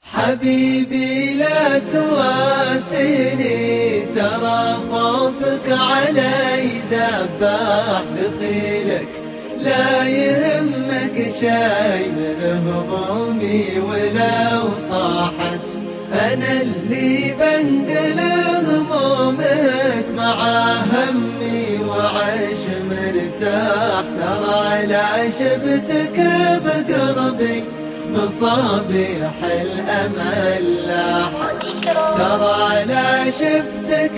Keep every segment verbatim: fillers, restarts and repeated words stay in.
حبيبي لا تواسيني، ترى خوفك علي ذباح دخيلك، لا يهمك شي من همومي ولو صاحت، أنا اللي بنقل همومك مع همي وعيش مرتاح. ترى لا شفتك بقربي مصابيح الأمل لاحت، ترى لا شفتك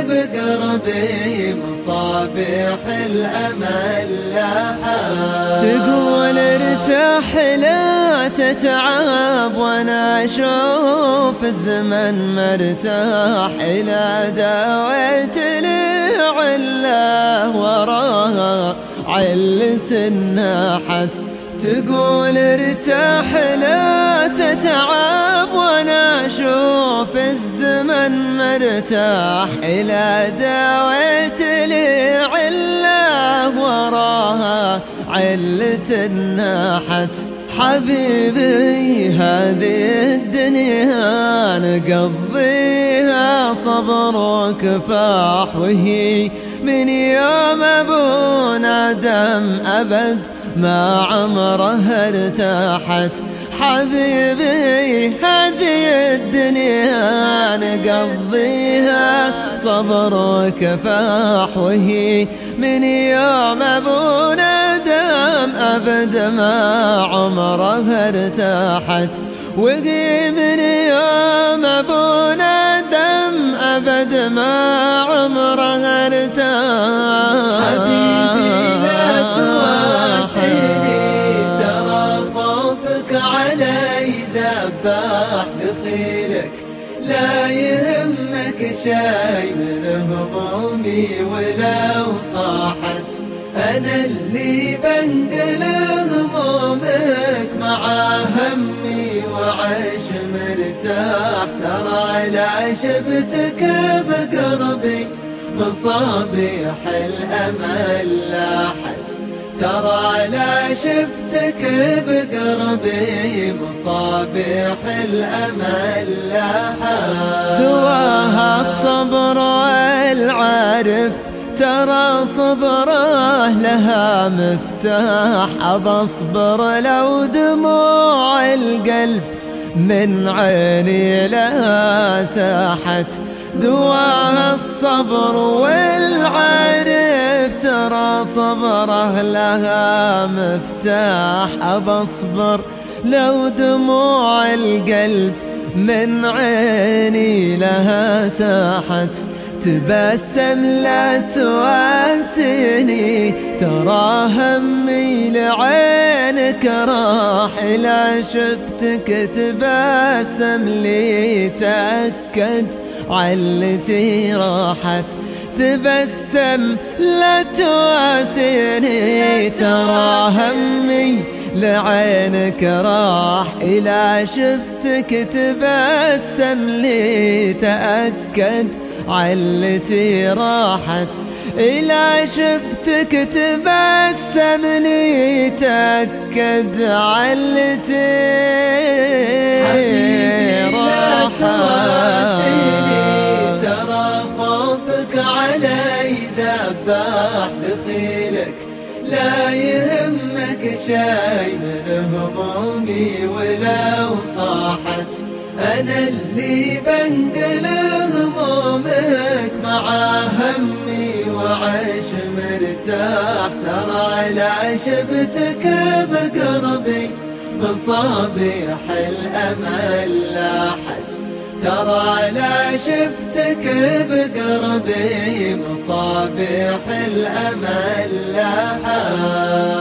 بقربي مصابيح الأمل لاحت. تقول ارتاح لا تتعب، وانا اشوف الزمن مرتاح، إلى داويت لي عله وراها علة الناحت. تقول ارتاح لا تتعب، وانا اشوف الزمن مرتاح، إلى داويت لي عله وراها علة الناحت. حبيبي هذه الدنيا نقضيها صبر وكفاح، وهي من يوم ابونا دم أبد ما عمرها ارتاحت. حبيبي هذه الدنيا نقضيها صبر وكفاح، وهي من يوم ابونا دم أبد ما عمرها ارتاحت، وهي من يوم ابونا دم أبد ما عمرها ارتاحت. حبيبي لا تواسيني، ترى خوفك علي ذباح دخيلك، لا يهمك شي من همومي ولو صاحت، أنا اللي بنقل همومك مع همي وعيش مرتاح. ترى لا شفتك بقربي مصابيح الأمل لاحت، ترى لا شفتك بقربي مصابيح الأمل لاحت. دواها الصبر والعارف، ترى صبره لها مفتاح، أبصبر لو دموع القلب من عيني لها ساحت. دواها الصبر والعارف، ترى صبره لها مفتاح، أبصبر لو دموع القلب من عيني لها ساحت. تبسم لا تواسيني، ترى همي لعينك راح، إلا شفتك تبسم لي تأكد علتي راحت. تبسم لا تواسيني، ترى همي لعينك راح، إلا شفتك تبسم لي تأكد علتي راحت. إلا شفتك تبسم لي تأكد علتي راحت. ترى خوفك علي ذباح دخيلك، لا يهمك شي من همومي ولو صاحت، أنا اللي بنقل همومك مع همي وعيش مرتاح. ترى لا شفتك بقربي مصابيح الأمل لاحت، ترى لا شفتك بقربي مصابيح الأمل لاحت.